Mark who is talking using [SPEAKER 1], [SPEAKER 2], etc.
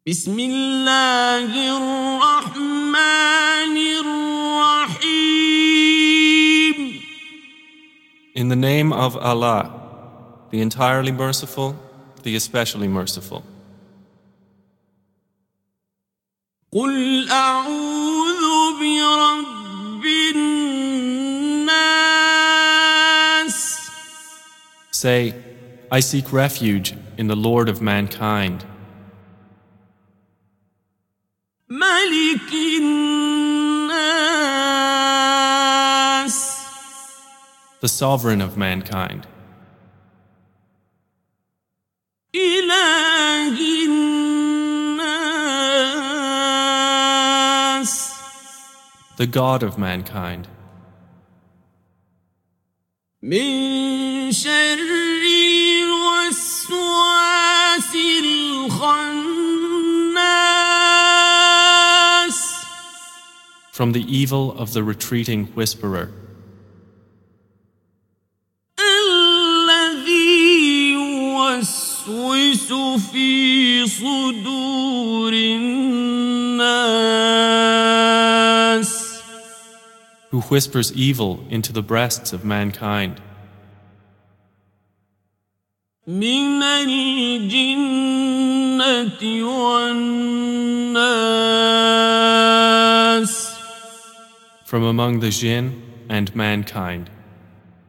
[SPEAKER 1] بسم الله الرحمن الرحيم.
[SPEAKER 2] In the name of Allah, the entirely merciful, the especially merciful.
[SPEAKER 1] قل أعوذ برب الناس.
[SPEAKER 2] Say, I seek refuge in the Lord of mankind,
[SPEAKER 1] ملك الناس.
[SPEAKER 2] the sovereign of mankind,
[SPEAKER 1] إله الناس.
[SPEAKER 2] the God of mankind,
[SPEAKER 1] من شر الوسواس الخناس.
[SPEAKER 2] from the evil of the retreating whisperer,
[SPEAKER 1] الذي يوسوس في صدور الناس.
[SPEAKER 2] who whispers evil into the breasts of mankind,
[SPEAKER 1] من الجنة والناس.
[SPEAKER 2] from among the jinn and mankind.